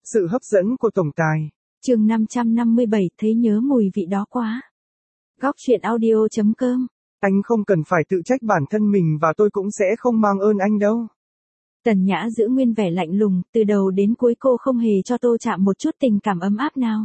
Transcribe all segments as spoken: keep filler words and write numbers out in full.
Sự hấp dẫn của tổng tài. Chương năm trăm năm mươi bảy, thấy nhớ mùi vị đó quá. Góc truyện audio chấm com. Anh không cần phải tự trách bản thân mình và tôi cũng sẽ không mang ơn anh đâu. Tần Nhã giữ nguyên vẻ lạnh lùng, từ đầu đến cuối cô không hề cho Tô Trạm một chút tình cảm ấm áp nào.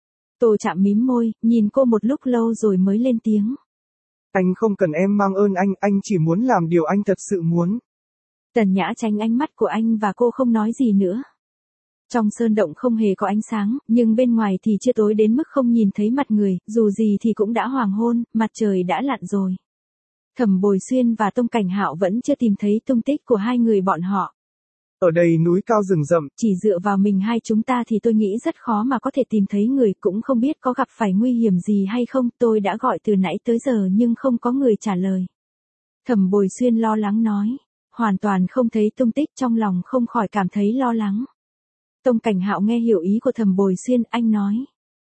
Tô Trạm mím môi, nhìn cô một lúc lâu rồi mới lên tiếng. Anh không cần em mang ơn anh, anh chỉ muốn làm điều anh thật sự muốn. Tần Nhã tránh ánh mắt của anh và cô không nói gì nữa. Trong sơn động không hề có ánh sáng, nhưng bên ngoài thì chưa tối đến mức không nhìn thấy mặt người, dù gì thì cũng đã hoàng hôn, mặt trời đã lặn rồi. Thẩm Bồi Xuyên và Tông Cảnh Hạo vẫn chưa tìm thấy tung tích của hai người bọn họ. Ở đây núi cao rừng rậm. Chỉ dựa vào mình hai chúng ta thì tôi nghĩ rất khó mà có thể tìm thấy người, cũng không biết có gặp phải nguy hiểm gì hay không, tôi đã gọi từ nãy tới giờ nhưng không có người trả lời. Thẩm Bồi Xuyên lo lắng nói, hoàn toàn không thấy tung tích, trong lòng không khỏi cảm thấy lo lắng. Tông Cảnh Hạo nghe hiểu ý của Thẩm Bồi Xuyên, anh nói.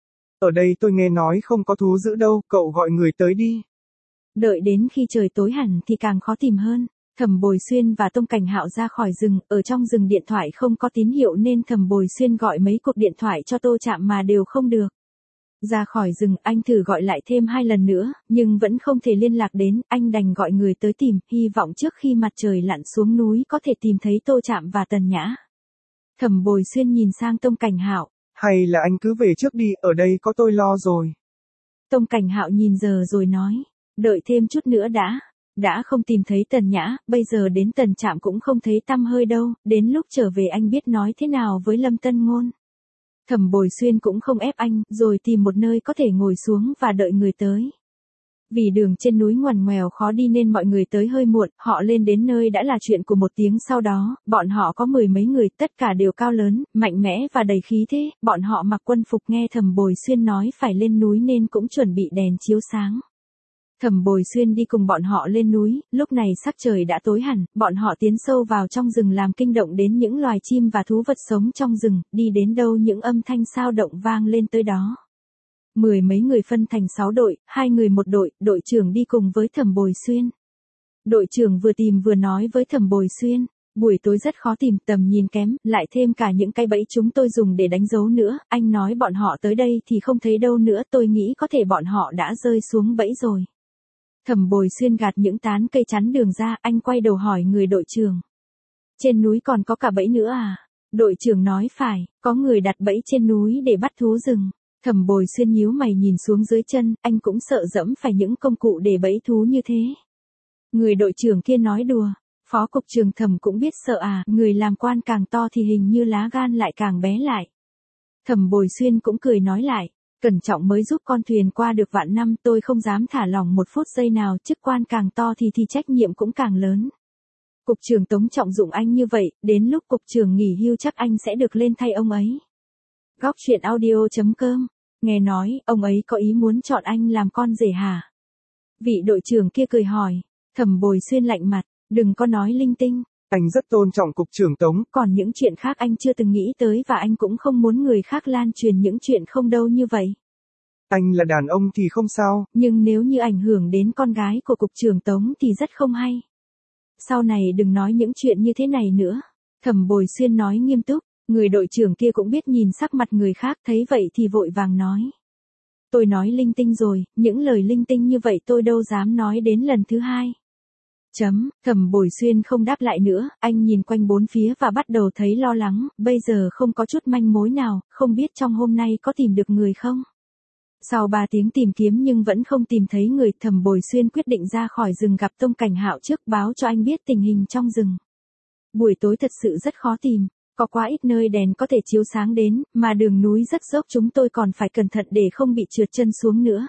Ở đây tôi nghe nói không có thú dữ đâu, cậu gọi người tới đi. Đợi đến khi trời tối hẳn thì càng khó tìm hơn. Thẩm Bồi Xuyên và Tông Cảnh Hạo ra khỏi rừng, ở trong rừng điện thoại không có tín hiệu nên Thẩm Bồi Xuyên gọi mấy cuộc điện thoại cho Tô Trạm mà đều không được. Ra khỏi rừng, anh thử gọi lại thêm hai lần nữa, nhưng vẫn không thể liên lạc đến, anh đành gọi người tới tìm, hy vọng trước khi mặt trời lặn xuống núi có thể tìm thấy Tô Trạm và Tần Nhã. Thẩm Bồi Xuyên nhìn sang Tông Cảnh Hạo. Hay là anh cứ về trước đi, ở đây có tôi lo rồi. Tông Cảnh Hạo nhìn giờ rồi nói, đợi thêm chút nữa đã. Đã không tìm thấy Tần Nhã, bây giờ đến Tần Trạm cũng không thấy tăm hơi đâu, đến lúc trở về anh biết nói thế nào với Lâm Tân Ngôn. Thẩm Bồi Xuyên cũng không ép anh, rồi tìm một nơi có thể ngồi xuống và đợi người tới. Vì đường trên núi ngoằn ngoèo khó đi nên mọi người tới hơi muộn, họ lên đến nơi đã là chuyện của một tiếng sau đó, bọn họ có mười mấy người, tất cả đều cao lớn, mạnh mẽ và đầy khí thế, bọn họ mặc quân phục, nghe Thẩm Bồi Xuyên nói phải lên núi nên cũng chuẩn bị đèn chiếu sáng. Thẩm Bồi Xuyên đi cùng bọn họ lên núi, lúc này sắc trời đã tối hẳn, bọn họ tiến sâu vào trong rừng làm kinh động đến những loài chim và thú vật sống trong rừng, đi đến đâu những âm thanh sao động vang lên tới đó. Mười mấy người phân thành sáu đội, hai người một đội, đội trưởng đi cùng với Thẩm Bồi Xuyên. Đội trưởng vừa tìm vừa nói với Thẩm Bồi Xuyên, buổi tối rất khó tìm, tầm nhìn kém, lại thêm cả những cái bẫy chúng tôi dùng để đánh dấu nữa, anh nói bọn họ tới đây thì không thấy đâu nữa, tôi nghĩ có thể bọn họ đã rơi xuống bẫy rồi. Thẩm Bồi Xuyên gạt những tán cây chắn đường ra, anh quay đầu hỏi người đội trưởng. Trên núi còn có cả bẫy nữa à? Đội trưởng nói phải, có người đặt bẫy trên núi để bắt thú rừng. Thẩm Bồi Xuyên nhíu mày nhìn xuống dưới chân, anh cũng sợ dẫm phải những công cụ để bẫy thú như thế. Người đội trưởng kia nói đùa, phó cục trưởng Thẩm cũng biết sợ à, người làm quan càng to thì hình như lá gan lại càng bé lại. Thẩm Bồi Xuyên cũng cười nói lại. Cẩn trọng mới giúp con thuyền qua được vạn năm, tôi không dám thả lỏng một phút giây nào, chức quan càng to thì thì trách nhiệm cũng càng lớn. Cục trưởng Tống trọng dụng anh như vậy, đến lúc cục trưởng nghỉ hưu chắc anh sẽ được lên thay ông ấy. Góc truyện audio chấm com. Nghe nói, ông ấy có ý muốn chọn anh làm con rể hả? Vị đội trưởng kia cười hỏi. Thẩm Bồi Xuyên lạnh mặt, đừng có nói linh tinh. Anh rất tôn trọng cục trưởng Tống. Còn những chuyện khác anh chưa từng nghĩ tới và anh cũng không muốn người khác lan truyền những chuyện không đâu như vậy. Anh là đàn ông thì không sao. Nhưng nếu như ảnh hưởng đến con gái của cục trưởng Tống thì rất không hay. Sau này đừng nói những chuyện như thế này nữa. Thẩm Bồi Xuyên nói nghiêm túc. Người đội trưởng kia cũng biết nhìn sắc mặt người khác, thấy vậy thì vội vàng nói. Tôi nói linh tinh rồi, những lời linh tinh như vậy tôi đâu dám nói đến lần thứ hai. Chấm, Thẩm Bồi Xuyên không đáp lại nữa, anh nhìn quanh bốn phía và bắt đầu thấy lo lắng, bây giờ không có chút manh mối nào, không biết trong hôm nay có tìm được người không. Sau ba tiếng tìm kiếm nhưng vẫn không tìm thấy người, Thẩm Bồi Xuyên quyết định ra khỏi rừng gặp Tông Cảnh Hạo trước, báo cho anh biết tình hình trong rừng. Buổi tối thật sự rất khó tìm, có quá ít nơi đèn có thể chiếu sáng đến, mà đường núi rất dốc, chúng tôi còn phải cẩn thận để không bị trượt chân xuống nữa.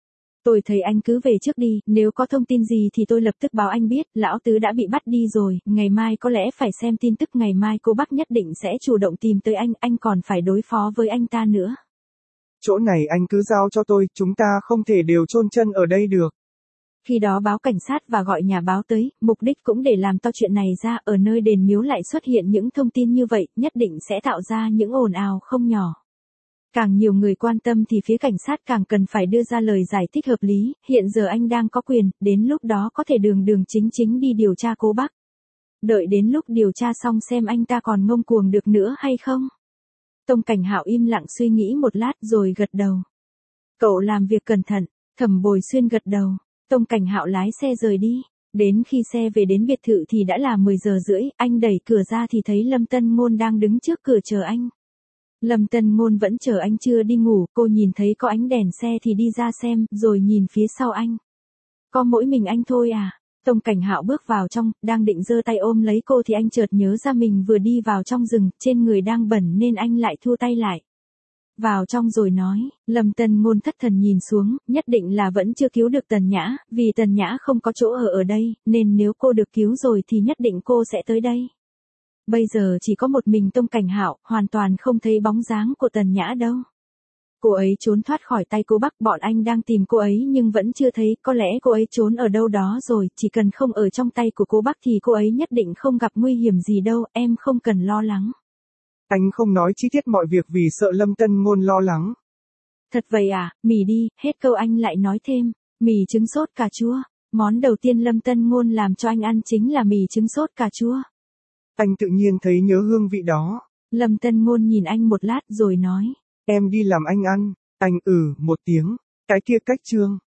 Tôi thấy anh cứ về trước đi, nếu có thông tin gì thì tôi lập tức báo anh biết, lão tứ đã bị bắt đi rồi, ngày mai có lẽ phải xem tin tức, ngày mai cô bác nhất định sẽ chủ động tìm tới anh, anh còn phải đối phó với anh ta nữa. Chỗ này anh cứ giao cho tôi, chúng ta không thể đều chôn chân ở đây được. Khi đó báo cảnh sát và gọi nhà báo tới, mục đích cũng để làm to chuyện này ra, ở nơi đền miếu lại xuất hiện những thông tin như vậy, nhất định sẽ tạo ra những ồn ào không nhỏ. Càng nhiều người quan tâm thì phía cảnh sát càng cần phải đưa ra lời giải thích hợp lý, hiện giờ anh đang có quyền, đến lúc đó có thể đường đường chính chính đi điều tra cô bác. Đợi đến lúc điều tra xong xem anh ta còn ngông cuồng được nữa hay không. Tông Cảnh Hạo im lặng suy nghĩ một lát rồi gật đầu. Cậu làm việc cẩn thận, Thẩm Bồi Xuyên gật đầu. Tông Cảnh Hạo lái xe rời đi. Đến khi xe về đến biệt thự thì đã là mười giờ rưỡi, anh đẩy cửa ra thì thấy Lâm Tân Ngôn đang đứng trước cửa chờ anh. Lâm Tân Ngôn vẫn chờ anh chưa đi ngủ, cô nhìn thấy có ánh đèn xe thì đi ra xem, rồi nhìn phía sau anh. Có mỗi mình anh thôi à? Tông Cảnh Hạo bước vào trong, đang định giơ tay ôm lấy cô thì anh chợt nhớ ra mình vừa đi vào trong rừng, trên người đang bẩn nên anh lại thua tay lại. Vào trong rồi nói, Lâm Tân Ngôn thất thần nhìn xuống, nhất định là vẫn chưa cứu được Tần Nhã, vì Tần Nhã không có chỗ ở ở đây, nên nếu cô được cứu rồi thì nhất định cô sẽ tới đây. Bây giờ chỉ có một mình Tông Cảnh Hạo, hoàn toàn không thấy bóng dáng của Tần Nhã đâu. Cô ấy trốn thoát khỏi tay cô Bắc, bọn anh đang tìm cô ấy nhưng vẫn chưa thấy, có lẽ cô ấy trốn ở đâu đó rồi, chỉ cần không ở trong tay của cô Bắc thì cô ấy nhất định không gặp nguy hiểm gì đâu, em không cần lo lắng. Anh không nói chi tiết mọi việc vì sợ Lâm Tân Ngôn lo lắng. Thật vậy à, mì đi, hết câu anh lại nói thêm, mì trứng sốt cà chua. Món đầu tiên Lâm Tân Ngôn làm cho anh ăn chính là mì trứng sốt cà chua. Anh tự nhiên thấy nhớ hương vị đó. Lâm Tân Ngôn nhìn anh một lát rồi nói. Em đi làm anh ăn. Anh ừ một tiếng. Cái kia cách trương.